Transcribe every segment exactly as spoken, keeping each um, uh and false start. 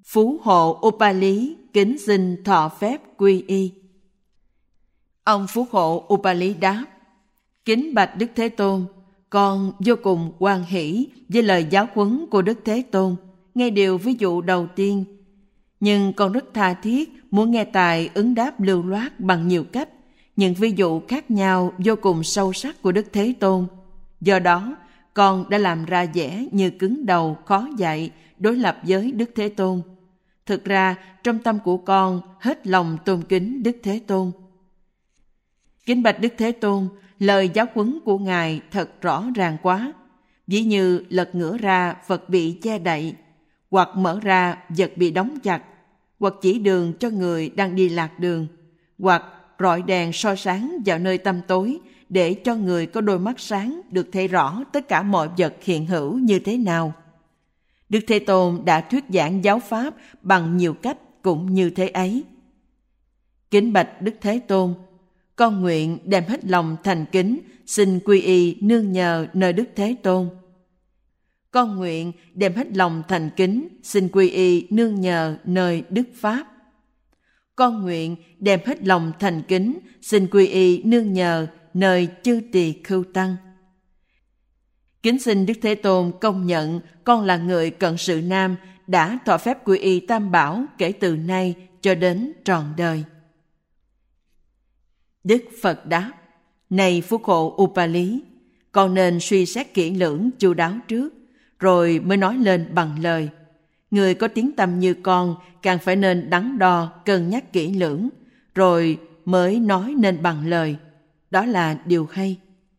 Phú hộ Upali kính xin thọ phép quy y. Ông Phú hộ Upali đáp: Kính bạch Đức Thế Tôn, con vô cùng hoan hỷ với lời giáo huấn của Đức Thế Tôn, nghe điều ví dụ đầu tiên. Nhưng con rất tha thiết muốn nghe tài ứng đáp lưu loát bằng nhiều cách, những ví dụ khác nhau vô cùng sâu sắc của Đức Thế Tôn. Do đó, con đã làm ra vẻ như cứng đầu, khó dạy, đối lập với Đức Thế Tôn. Thực ra, trong tâm của con hết lòng tôn kính Đức Thế Tôn. Kính bạch Đức Thế Tôn, lời giáo huấn của Ngài thật rõ ràng quá. Ví như lật ngửa ra vật bị che đậy, hoặc mở ra vật bị đóng chặt, hoặc chỉ đường cho người đang đi lạc đường, hoặc rọi đèn soi sáng vào nơi tăm tối để cho người có đôi mắt sáng được thấy rõ tất cả mọi vật hiện hữu như thế nào. Đức Thế Tôn đã thuyết giảng giáo pháp bằng nhiều cách cũng như thế ấy. Kính bạch Đức Thế Tôn, con nguyện đem hết lòng thành kính xin quy y nương nhờ nơi Đức Thế Tôn. Con nguyện đem hết lòng thành kính xin quy y nương nhờ nơi Đức Pháp. Con nguyện đem hết lòng thành kính xin quy y nương nhờ nơi chư tỳ khưu tăng. Kính xin Đức Thế Tôn công nhận con là người cận sự nam đã thọ phép quy y Tam Bảo kể từ nay cho đến trọn đời. Đức Phật đáp: Này Phúc hộ Upali, con nên suy xét kỹ lưỡng chu đáo trước, rồi mới nói lên bằng lời. Người có tiếng tăm như con càng phải nên đắn đo, cân nhắc kỹ lưỡng, rồi mới nói nên bằng lời. Đó là điều hay.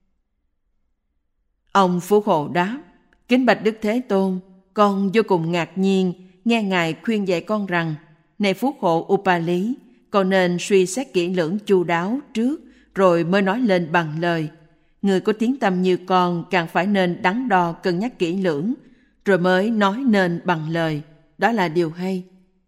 Ông Phú Hộ đáp: Kính bạch Đức Thế Tôn, con vô cùng ngạc nhiên nghe Ngài khuyên dạy con rằng: Này Phú Hộ Upali, con nên suy xét kỹ lưỡng chu đáo trước, rồi mới nói lên bằng lời. Người có tiếng tăm như con càng phải nên đắn đo cân nhắc kỹ lưỡng, rồi mới nói nên bằng lời. Đó là điều hay.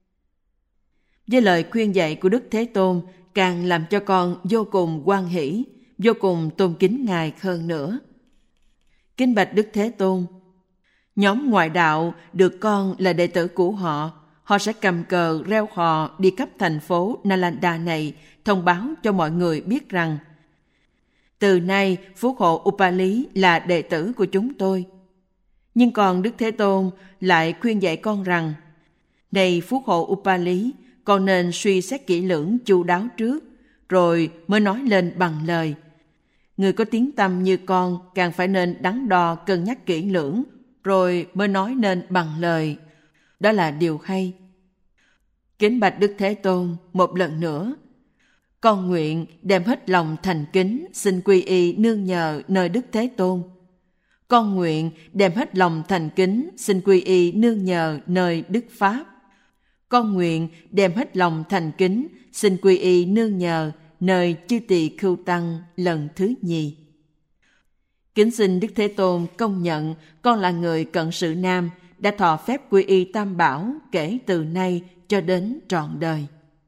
Với lời khuyên dạy của Đức Thế Tôn càng làm cho con vô cùng hoan hỷ, vô cùng tôn kính Ngài hơn nữa. Kính bạch Đức Thế Tôn, nhóm ngoại đạo được con là đệ tử của họ. Họ sẽ cầm cờ reo hò đi khắp thành phố Nalanda này, thông báo cho mọi người biết rằng: Từ nay Phú hộ Upali là đệ tử của chúng tôi. Nhưng còn Đức Thế Tôn lại khuyên dạy con rằng: Này Phú hộ Upali, con nên suy xét kỹ lưỡng chu đáo trước, rồi mới nói lên bằng lời. Người có tiếng tăm như con càng phải nên đắn đo cân nhắc kỹ lưỡng, rồi mới nói nên bằng lời. Đó là điều hay. Kính bạch Đức Thế Tôn, một lần nữa, con nguyện đem hết lòng thành kính xin quy y nương nhờ nơi Đức Thế Tôn. Con nguyện đem hết lòng thành kính xin quy y nương nhờ nơi Đức Pháp. Con nguyện đem hết lòng thành kính xin quy y nương nhờ nơi chư tỳ khưu tăng lần thứ nhì. Kính xin Đức Thế Tôn công nhận con là người cận sự nam đã thọ phép quy y Tam Bảo kể từ nay cho đến trọn đời.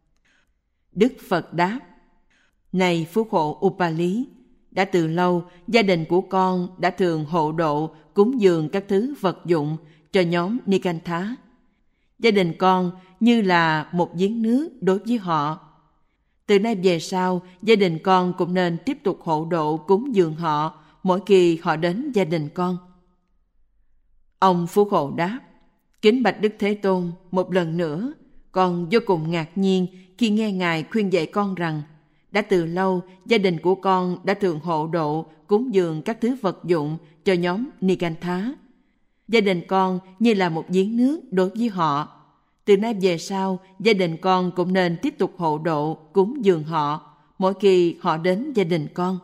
Đức Phật đáp: Này Phú hộ Upali, đã từ lâu gia đình của con đã thường hộ độ cúng dường các thứ vật dụng cho nhóm Nikantha. Gia đình con như là một giếng nước đối với họ. Từ nay về sau, gia đình con cũng nên tiếp tục hộ độ cúng dường họ mỗi khi họ đến gia đình con. Ông Phú Hộ đáp: Kính bạch Đức Thế Tôn, một lần nữa, con vô cùng ngạc nhiên khi nghe Ngài khuyên dạy con rằng: Đã từ lâu, gia đình của con đã thường hộ độ cúng dường các thứ vật dụng cho nhóm Nikantha. Gia đình con như là một giếng nước đối với họ. Từ nay về sau, gia đình con cũng nên tiếp tục hộ độ cúng dường họ mỗi khi họ đến gia đình con.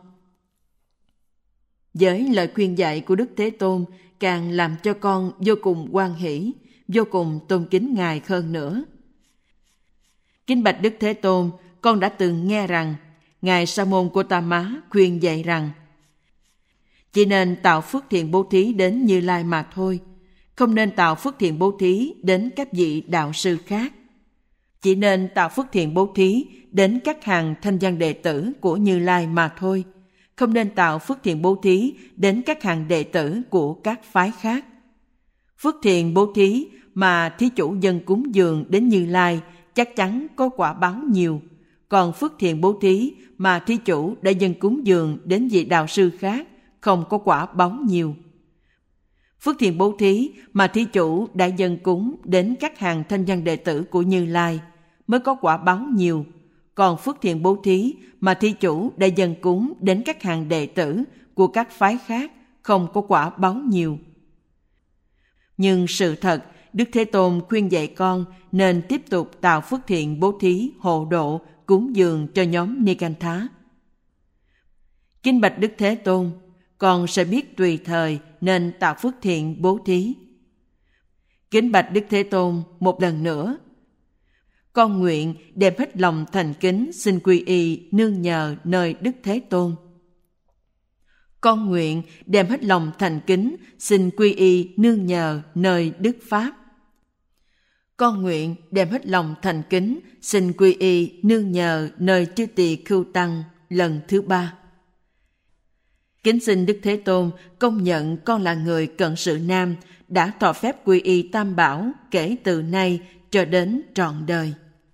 Với lời khuyên dạy của Đức Thế Tôn càng làm cho con vô cùng hoan hỷ, vô cùng tôn kính Ngài hơn nữa. Kính bạch Đức Thế Tôn, con đã từng nghe rằng Ngài Sa môn Gotama khuyên dạy rằng: Chỉ nên tạo phước thiện bố thí đến Như Lai mà thôi, không nên tạo phước thiện bố thí đến các vị đạo sư khác. Chỉ nên tạo phước thiện bố thí đến các hàng thanh văn đệ tử của Như Lai mà thôi, không nên tạo phước thiện bố thí đến các hàng đệ tử của các phái khác. Phước thiện bố thí mà thí chủ dâng cúng dường đến Như Lai chắc chắn có quả báo nhiều. Còn phước thiện bố thí mà thí chủ đã dâng cúng dường đến vị đạo sư khác không có quả báo nhiều. Phước thiện bố thí mà thí chủ đã dâng cúng đến các hàng thanh văn đệ tử của Như Lai mới có quả báo nhiều. Còn phước thiện bố thí mà thí chủ đã dâng cúng đến các hàng đệ tử của các phái khác không có quả báo nhiều. Nhưng sự thật, Đức Thế Tôn khuyên dạy con nên tiếp tục tạo phước thiện bố thí hộ độ cúng dường cho nhóm Nikantha. Kính bạch Đức Thế Tôn, con sẽ biết tùy thời nên tạo phước thiện bố thí. Kính bạch Đức Thế Tôn một lần nữa, con nguyện đem hết lòng thành kính xin quy y nương nhờ nơi Đức Thế Tôn. Con nguyện đem hết lòng thành kính xin quy y nương nhờ nơi Đức Pháp. Con nguyện đem hết lòng thành kính xin quy y nương nhờ nơi Chư Tỳ Khưu Tăng lần thứ ba. Kính xin Đức Thế Tôn công nhận con là người cận sự nam đã thọ phép quy y Tam Bảo kể từ nay cho đến trọn đời.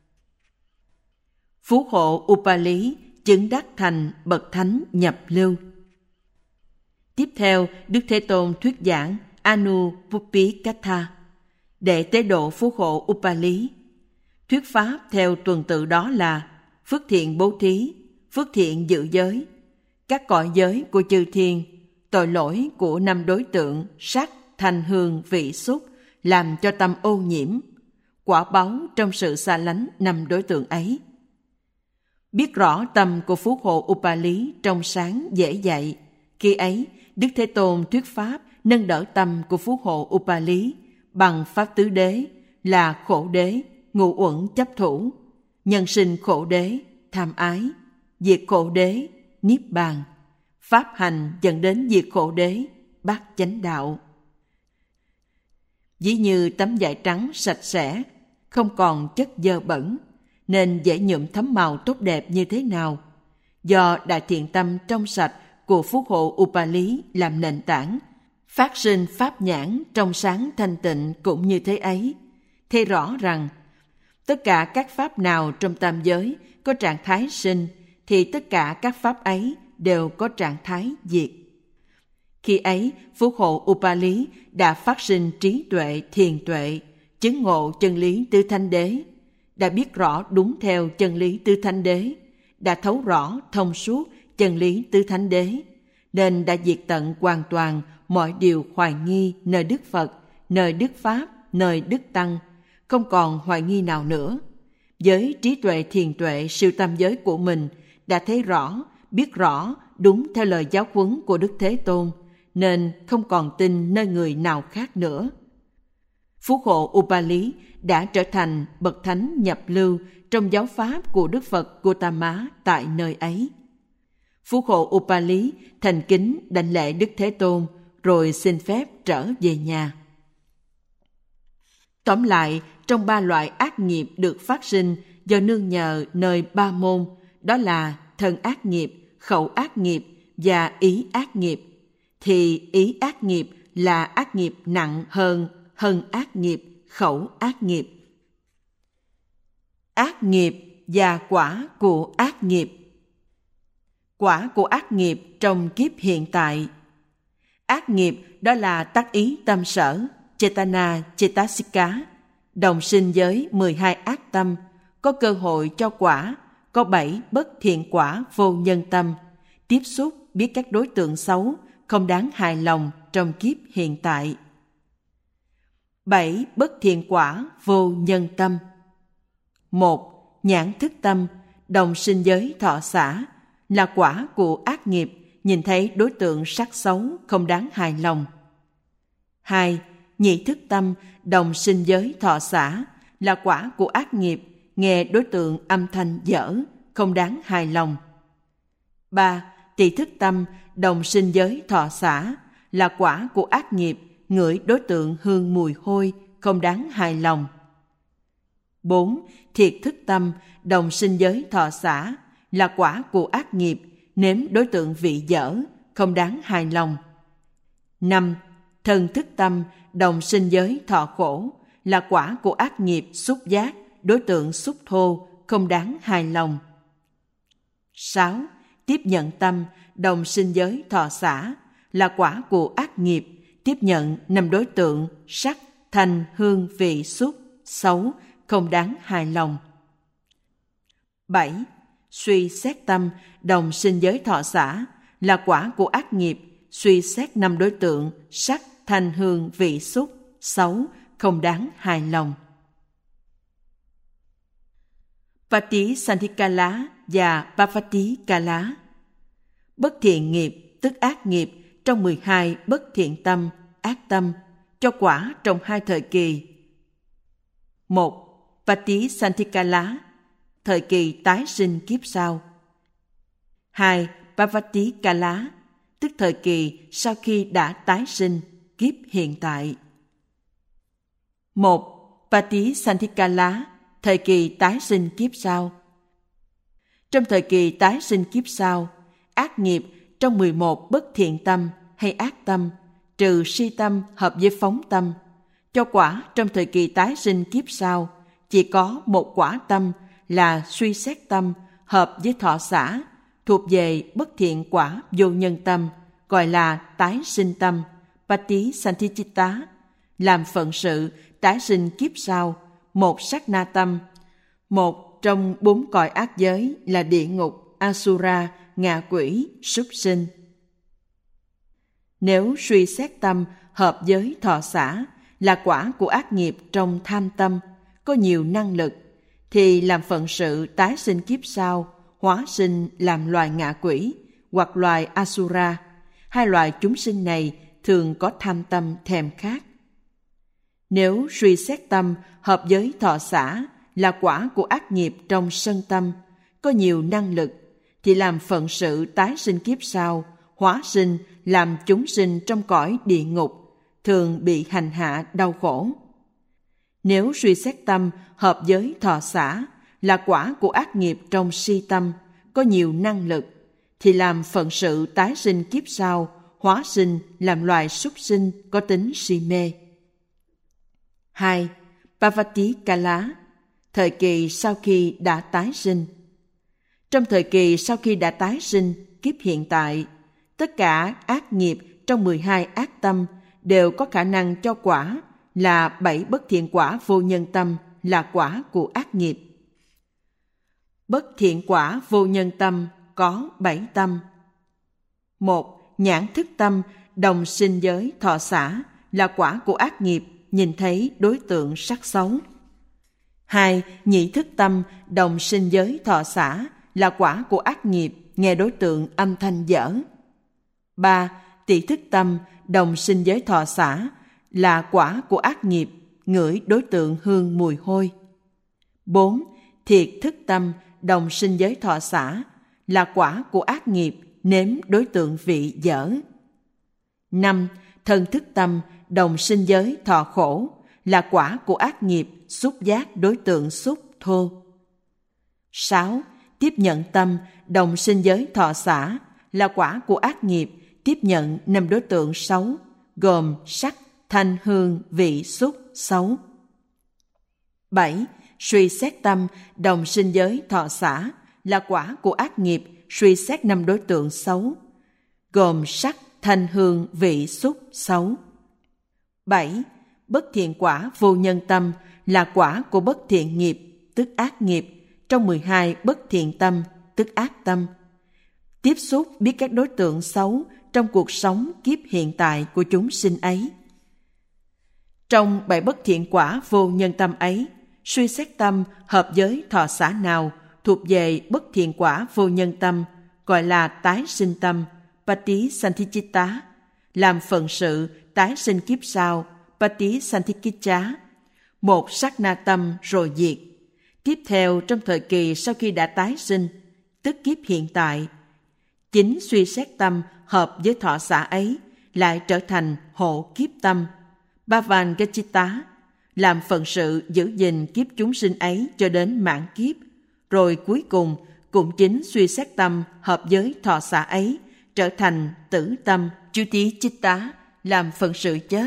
Phú hộ Upali chứng đắc thành bậc thánh nhập lưu. Tiếp theo, Đức Thế Tôn thuyết giảng Anupuppikatha để tế độ phú hộ Upali. Thuyết pháp theo tuần tự đó là phước thiện bố thí, phước thiện giữ giới, các cõi giới của chư thiên, tội lỗi của năm đối tượng sắc, thanh, hương, vị, xúc làm cho tâm ô nhiễm, quả báo trong sự xa lánh năm đối tượng ấy. Biết rõ tâm của phú hộ Upali trong sáng dễ dạy, khi ấy Đức Thế Tôn thuyết pháp nâng đỡ tâm của phú hộ Upali bằng pháp tứ đế là khổ đế, ngũ uẩn chấp thủ, nhân sinh khổ đế, tham ái, diệt khổ đế, niết bàn, pháp hành dẫn đến diệt khổ đế, bát chánh đạo. Ví như tấm vải trắng sạch sẽ, không còn chất dơ bẩn, nên dễ nhuộm thấm màu tốt đẹp như thế nào. Do đại thiện tâm trong sạch của phú hộ Upali làm nền tảng, phát sinh pháp nhãn trong sáng thanh tịnh cũng như thế ấy. Thấy rõ rằng, tất cả các pháp nào trong tam giới có trạng thái sinh, thì tất cả các pháp ấy đều có trạng thái diệt. Khi ấy, phú hộ Upali đã phát sinh trí tuệ, thiền tuệ, chứng ngộ chân lý tứ thánh đế, đã biết rõ đúng theo chân lý tứ thánh đế, đã thấu rõ thông suốt chân lý tứ thánh đế, nên đã diệt tận hoàn toàn mọi điều hoài nghi nơi Đức Phật, nơi Đức Pháp, nơi Đức Tăng, không còn hoài nghi nào nữa. Với trí tuệ thiền tuệ siêu tam giới của mình, đã thấy rõ, biết rõ đúng theo lời giáo huấn của Đức Thế Tôn, nên không còn tin nơi người nào khác nữa. Phú hộ Upali đã trở thành bậc thánh nhập lưu trong giáo pháp của Đức Phật Gautama tại nơi ấy. Phú hộ Upali thành kính đảnh lễ Đức Thế Tôn, rồi xin phép trở về nhà. Tóm lại, trong ba loại ác nghiệp được phát sinh do nương nhờ nơi ba môn, đó là thân ác nghiệp, khẩu ác nghiệp và ý ác nghiệp, thì ý ác nghiệp là ác nghiệp nặng hơn thân ác nghiệp, khẩu ác nghiệp. Ác nghiệp và quả của ác nghiệp. Quả của ác nghiệp trong kiếp hiện tại. Ác nghiệp đó là tác ý tâm sở, Chetana Chetasika, đồng sinh với mười hai ác tâm, có cơ hội cho quả, có bảy bất thiện quả vô nhân tâm, tiếp xúc biết các đối tượng xấu, không đáng hài lòng trong kiếp hiện tại. Bảy bất thiện quả vô nhân tâm. Một, nhãn thức tâm, đồng sinh giới thọ xả, là quả của ác nghiệp, nhìn thấy đối tượng sắc xấu, không đáng hài lòng. Hai, nhị thức tâm, đồng sinh giới thọ xả, là quả của ác nghiệp, nghe đối tượng âm thanh dở, không đáng hài lòng. Ba, tỳ thức tâm, đồng sinh giới thọ xả, là quả của ác nghiệp, ngửi đối tượng hương mùi hôi, không đáng hài lòng. Bốn, thiệt thức tâm, đồng sinh giới thọ xả, là quả của ác nghiệp, nếm đối tượng vị dở, không đáng hài lòng. Năm, thân thức tâm, đồng sinh giới thọ khổ, là quả của ác nghiệp xúc giác, đối tượng xúc thô, không đáng hài lòng. sáu. Tiếp nhận tâm, đồng sinh giới thọ xả, là quả của ác nghiệp, tiếp nhận năm đối tượng sắc, thanh, hương, vị, xúc, xấu, không đáng hài lòng. bảy. Suy xét tâm, đồng sinh giới thọ xả, là quả của ác nghiệp, suy xét năm đối tượng sắc, thanh, hương, vị, xúc, xấu, không đáng hài lòng. Patisandhikala và Pavatikala. Bất thiện nghiệp, tức ác nghiệp, trong mười hai bất thiện tâm, ác tâm, cho quả trong hai thời kỳ. một. Patisandhikala, thời kỳ tái sinh kiếp sau. hai. Pavatikala, tức thời kỳ sau khi đã tái sinh, kiếp hiện tại. một. Patisandhikala, thời kỳ tái sinh kiếp sau. Trong thời kỳ tái sinh kiếp sau, ác nghiệp trong mười một bất thiện tâm hay ác tâm, trừ si tâm hợp với phóng tâm, cho quả trong thời kỳ tái sinh kiếp sau chỉ có một quả tâm là suy xét tâm hợp với thọ xả, thuộc về bất thiện quả vô nhân tâm, gọi là tái sinh tâm, Patisandhichitta, làm phận sự tái sinh kiếp sau, một sát na tâm, một trong bốn cõi ác giới là địa ngục, Asura, ngạ quỷ, súc sinh. Nếu suy xét tâm hợp với thọ xả là quả của ác nghiệp trong tham tâm, có nhiều năng lực, thì làm phận sự tái sinh kiếp sau, hóa sinh làm loài ngạ quỷ hoặc loài Asura. Hai loài chúng sinh này thường có tham tâm thèm khát. Nếu suy xét tâm hợp với thọ xả là quả của ác nghiệp trong sân tâm, có nhiều năng lực, thì làm phận sự tái sinh kiếp sau, hóa sinh làm chúng sinh trong cõi địa ngục, thường bị hành hạ đau khổ. Nếu suy xét tâm hợp với thọ xả là quả của ác nghiệp trong si tâm, có nhiều năng lực, thì làm phận sự tái sinh kiếp sau, hóa sinh làm loài súc sinh có tính si mê. hai. Pavatikala, thời kỳ sau khi đã tái sinh. Trong thời kỳ sau khi đã tái sinh, kiếp hiện tại, tất cả ác nghiệp trong mười hai ác tâm đều có khả năng cho quả là bảy bất thiện quả vô nhân tâm, là quả của ác nghiệp. Bất thiện quả vô nhân tâm có bảy tâm. một. Nhãn thức tâm, đồng sinh giới thọ xả, là quả của ác nghiệp, nhìn thấy đối tượng sắc xấu. hai. Nhị thức tâm, đồng sinh giới thọ xả, là quả của ác nghiệp, nghe đối tượng âm thanh dở. ba. Tỷ thức tâm, đồng sinh giới thọ xả, là quả của ác nghiệp, ngửi đối tượng hương mùi hôi. bốn. Thiệt thức tâm, đồng sinh giới thọ xả, là quả của ác nghiệp, nếm đối tượng vị dở. năm. Thân thức tâm, đồng sinh giới thọ khổ, là quả của ác nghiệp, xúc giác đối tượng xúc thô. sáu. Tiếp nhận tâm, đồng sinh giới thọ xả, là quả của ác nghiệp, tiếp nhận năm đối tượng xấu, gồm sắc, thanh, hương, vị, xúc, xấu. bảy. Suy xét tâm, đồng sinh giới thọ xả, là quả của ác nghiệp, suy xét năm đối tượng xấu, gồm sắc, thanh, hương, vị, xúc, xấu. bảy. Bất thiện quả vô nhân tâm, là quả của bất thiện nghiệp, tức ác nghiệp, trong mười hai bất thiện tâm, tức ác tâm. Tiếp xúc biết các đối tượng xấu trong cuộc sống kiếp hiện tại của chúng sinh ấy. Trong bảy bất thiện quả vô nhân tâm ấy, suy xét tâm hợp với thọ xả nào thuộc về bất thiện quả vô nhân tâm, gọi là tái sinh tâm, Patisandhichitta, làm phận sự tái sinh kiếp sau, Patisandhikicha, một sát na tâm rồi diệt. Tiếp theo trong thời kỳ sau khi đã tái sinh, tức kiếp hiện tại, chính suy xét tâm hợp với thọ xả ấy lại trở thành hộ kiếp tâm, Bhavangachita, làm phận sự giữ gìn kiếp chúng sinh ấy cho đến mãn kiếp, rồi cuối cùng cũng chính suy xét tâm hợp với thọ xả ấy trở thành tử tâm, Chutichitta, làm phận sự chết,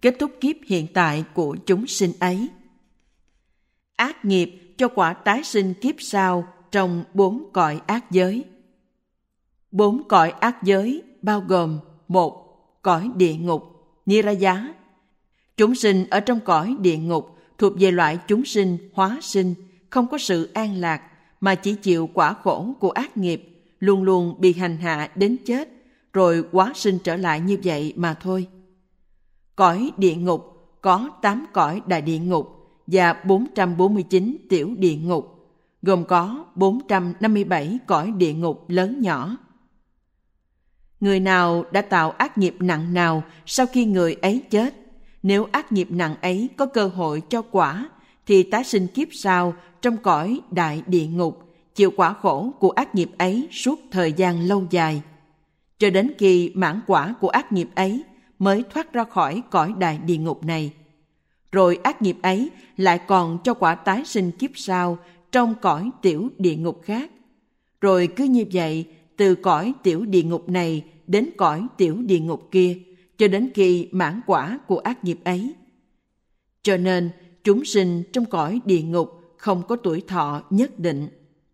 kết thúc kiếp hiện tại của chúng sinh ấy. Ác nghiệp cho quả tái sinh kiếp sau trong bốn cõi ác giới. Bốn cõi ác giới bao gồm: một. Cõi địa ngục, Niraya. Chúng sinh ở trong cõi địa ngục thuộc về loại chúng sinh hóa sinh, không có sự an lạc, mà chỉ chịu quả khổ của ác nghiệp, luôn luôn bị hành hạ đến chết, rồi hóa sinh trở lại như vậy mà thôi. Cõi địa ngục có tám cõi đại địa ngục và bốn trăm bốn mươi chín tiểu địa ngục, gồm có bốn trăm năm mươi bảy cõi địa ngục lớn nhỏ. Người nào đã tạo ác nghiệp nặng nào sau khi người ấy chết, nếu ác nghiệp nặng ấy có cơ hội cho quả, thì tái sinh kiếp sau trong cõi đại địa ngục, chịu quả khổ của ác nghiệp ấy suốt thời gian lâu dài, cho đến khi mãn quả của ác nghiệp ấy mới thoát ra khỏi cõi đại địa ngục này. Rồi ác nghiệp ấy lại còn cho quả tái sinh kiếp sau trong cõi tiểu địa ngục khác. Rồi cứ như vậy, từ cõi tiểu địa ngục này đến cõi tiểu địa ngục kia, cho đến khi mãn quả của ác nghiệp ấy. Cho nên, chúng sinh trong cõi địa ngục không có tuổi thọ nhất định.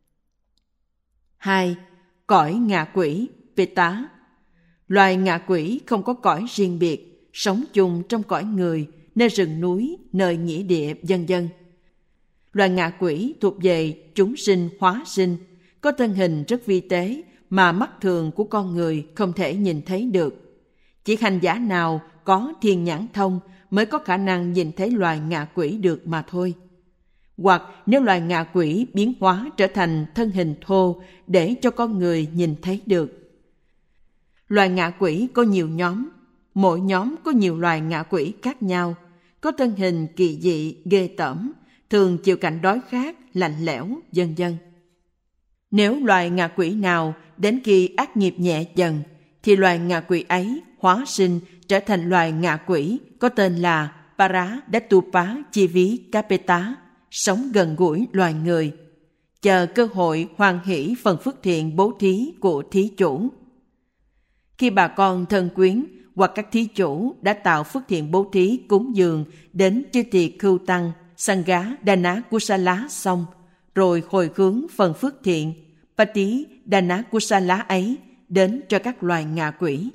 Hai. Cõi ngạ quỷ, Peta. Loài ngạ quỷ không có cõi riêng biệt, sống chung trong cõi người, nơi rừng núi, nơi nghĩa địa, vân vân. Loài ngạ quỷ thuộc về chúng sinh hóa sinh, có thân hình rất vi tế mà mắt thường của con người không thể nhìn thấy được. Chỉ hành giả nào có thiên nhãn thông mới có khả năng nhìn thấy loài ngạ quỷ được mà thôi. Hoặc nếu loài ngạ quỷ biến hóa trở thành thân hình thô để cho con người nhìn thấy được. Loài ngạ quỷ có nhiều nhóm, mỗi nhóm có nhiều loài ngạ quỷ khác nhau, có thân hình kỳ dị, ghê tởm, thường chịu cảnh đói khát, lạnh lẽo, vân vân. Nếu loài ngạ quỷ nào đến khi ác nghiệp nhẹ dần, thì loài ngạ quỷ ấy hóa sinh trở thành loài ngạ quỷ có tên là Paradattupa Chivikapeta, sống gần gũi loài người, chờ cơ hội hoan hỷ phần phước thiện bố thí của thí chủ. Khi bà con thân quyến hoặc các thí chủ đã tạo phước thiện bố thí cúng dường đến chư tỳ khưu tăng, Sangha Dana Kusala xong, rồi hồi hướng phần phước thiện Pati Dana Kusala ấy đến cho các loài ngạ quỷ.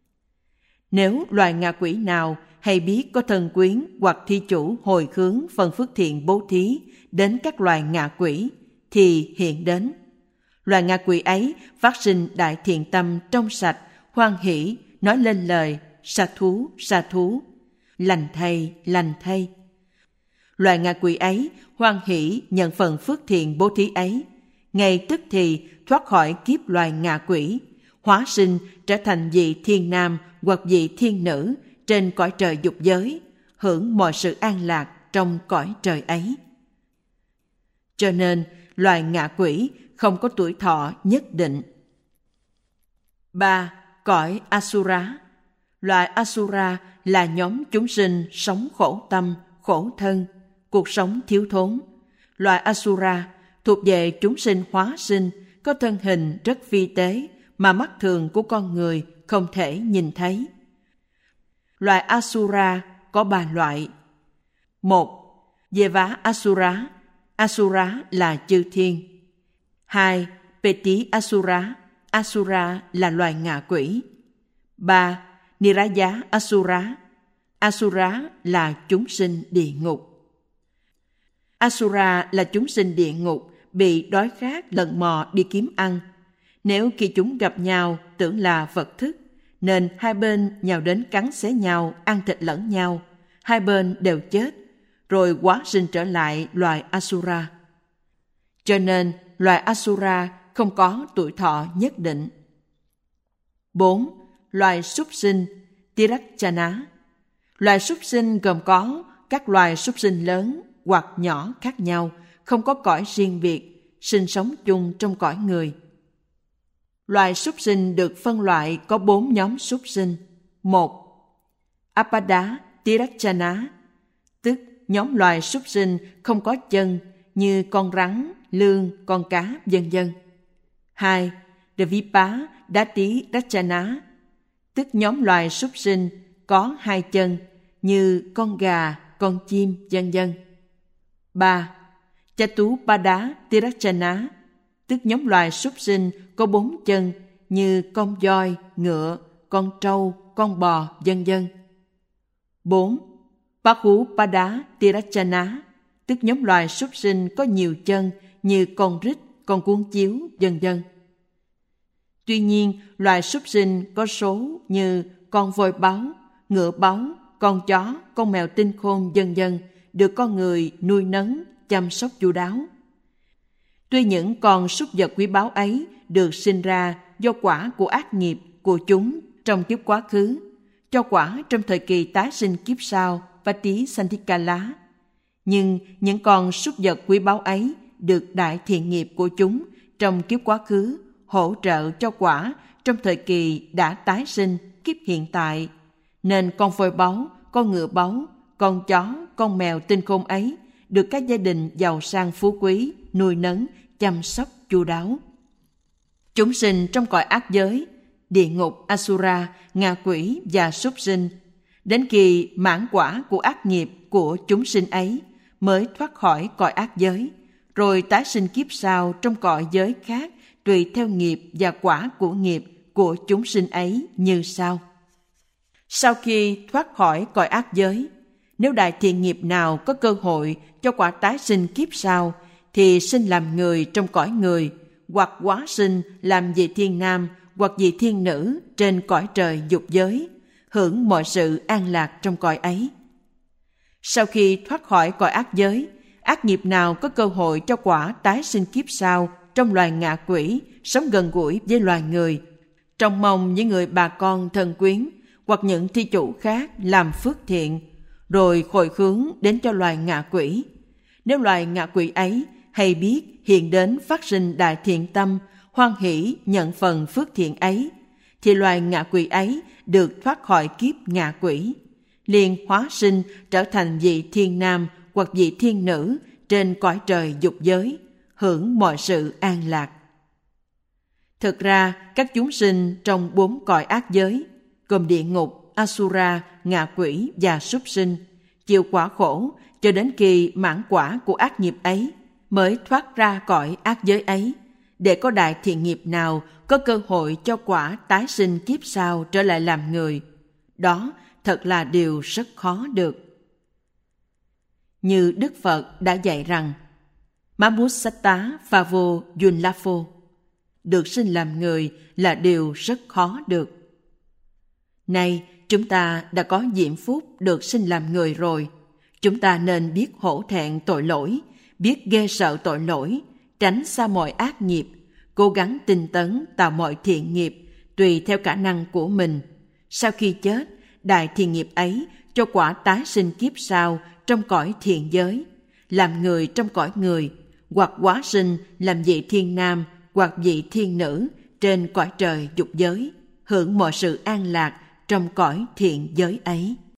Nếu loài ngạ quỷ nào hay biết có thân quyến hoặc thí chủ hồi hướng phần phước thiện bố thí đến các loài ngạ quỷ, thì hiện đến. Loài ngạ quỷ ấy phát sinh đại thiện tâm trong sạch, hoan hỷ, nói lên lời sa thú, sa thú, lành thay, lành thay. Loài ngạ quỷ ấy hoan hỷ nhận phần phước thiện bố thí ấy, ngay tức thì thoát khỏi kiếp loài ngạ quỷ, hóa sinh trở thành vị thiên nam hoặc vị thiên nữ trên cõi trời dục giới, hưởng mọi sự an lạc trong cõi trời ấy. Cho nên, loài ngạ quỷ không có tuổi thọ nhất định. Ba. Cõi Asura. Loài Asura là nhóm chúng sinh sống khổ tâm, khổ thân, cuộc sống thiếu thốn. Loài Asura thuộc về chúng sinh hóa sinh, có thân hình rất vi tế mà mắt thường của con người không thể nhìn thấy. Loài Asura có ba loại. Một. Deva Asura. Asura là chư thiên. Hai. Peti Asura. Asura là loài ngạ quỷ. Ba. Niraya Asura. Asura là chúng sinh địa ngục. Asura là chúng sinh địa ngục, bị đói khát lần mò đi kiếm ăn. Nếu khi chúng gặp nhau tưởng là vật thức, nên hai bên nhào đến cắn xé nhau, ăn thịt lẫn nhau, hai bên đều chết, rồi hóa sinh trở lại loài Asura. Cho nên loài Asura không có tuổi thọ nhất định. Bốn. Loài súc sinh, Tirachana. Loài súc sinh gồm có các loài súc sinh lớn hoặc nhỏ khác nhau, không có cõi riêng biệt, sinh sống chung trong cõi người. Loài súc sinh được phân loại có bốn nhóm súc sinh. Một. Apada Tirachana, tức nhóm loài súc sinh không có chân như con rắn, lươn, con cá, vân vân. Hai. Dvipa Dati Rachana, tức nhóm loài súc sinh có hai chân như con gà, con chim, vân vân. ba. Chatupada Tirachana, tức nhóm loài súc sinh có bốn chân như con voi, ngựa, con trâu, con bò, vân vân. bốn. Bahupada Tirachana, tức nhóm loài súc sinh có nhiều chân như con rít, con cuốn chiếu, vân vân. Tuy nhiên, loài súc sinh có số như con voi báo, ngựa báo, con chó, con mèo tinh khôn, vân vân được con người nuôi nấng, chăm sóc chu đáo. Tuy những con súc vật quý báu ấy được sinh ra do quả của ác nghiệp của chúng trong kiếp quá khứ, cho quả trong thời kỳ tái sinh kiếp sau Patisandikala, nhưng những con súc vật quý báu ấy được đại thiện nghiệp của chúng trong kiếp quá khứ hỗ trợ cho quả trong thời kỳ đã tái sinh kiếp hiện tại, nên con voi báu, con ngựa báu, con chó, con mèo tinh khôn ấy được các gia đình giàu sang phú quý nuôi nấng, chăm sóc chu đáo. Chúng sinh trong cõi ác giới, địa ngục, Asura, ngạ quỷ và súc sinh, đến khi mãn quả của ác nghiệp của chúng sinh ấy mới thoát khỏi cõi ác giới, rồi tái sinh kiếp sau trong cõi giới khác tùy theo nghiệp và quả của nghiệp của chúng sinh ấy như sau. Sau khi thoát khỏi cõi ác giới, nếu đại thiện nghiệp nào có cơ hội cho quả tái sinh kiếp sau, thì sinh làm người trong cõi người, hoặc hóa sinh làm vị thiên nam hoặc vị thiên nữ trên cõi trời dục giới, hưởng mọi sự an lạc trong cõi ấy. Sau khi thoát khỏi cõi ác giới, ác nghiệp nào có cơ hội cho quả tái sinh kiếp sau trong loài ngạ quỷ, sống gần gũi với loài người, trông mong những người bà con thân quyến hoặc những thi chủ khác làm phước thiện, rồi hồi hướng đến cho loài ngạ quỷ. Nếu loài ngạ quỷ ấy hay biết hiện đến phát sinh đại thiện tâm, hoan hỷ nhận phần phước thiện ấy, thì loài ngạ quỷ ấy được thoát khỏi kiếp ngạ quỷ, liền hóa sinh trở thành vị thiên nam hoặc vị thiên nữ trên cõi trời dục giới, hưởng mọi sự an lạc. Thực ra, các chúng sinh trong bốn cõi ác giới, gồm địa ngục, Asura, ngạ quỷ và súc sinh, chịu quả khổ cho đến khi mãn quả của ác nghiệp ấy mới thoát ra cõi ác giới ấy, để có đại thiện nghiệp nào có cơ hội cho quả tái sinh kiếp sau trở lại làm người. Đó thật là điều rất khó được. Như Đức Phật đã dạy rằng, Mamusatta Phavo Yunlafo, được sinh làm người là điều rất khó được. Nay, chúng ta đã có diễm phúc được sinh làm người rồi. Chúng ta nên biết hổ thẹn tội lỗi, biết ghê sợ tội lỗi, tránh xa mọi ác nghiệp, cố gắng tinh tấn tạo mọi thiện nghiệp tùy theo khả năng của mình. Sau khi chết, đại thiện nghiệp ấy cho quả tái sinh kiếp sau trong cõi thiện giới, làm người trong cõi người, hoặc hóa sinh làm vị thiên nam hoặc vị thiên nữ trên cõi trời dục giới, hưởng mọi sự an lạc trong cõi thiện giới ấy.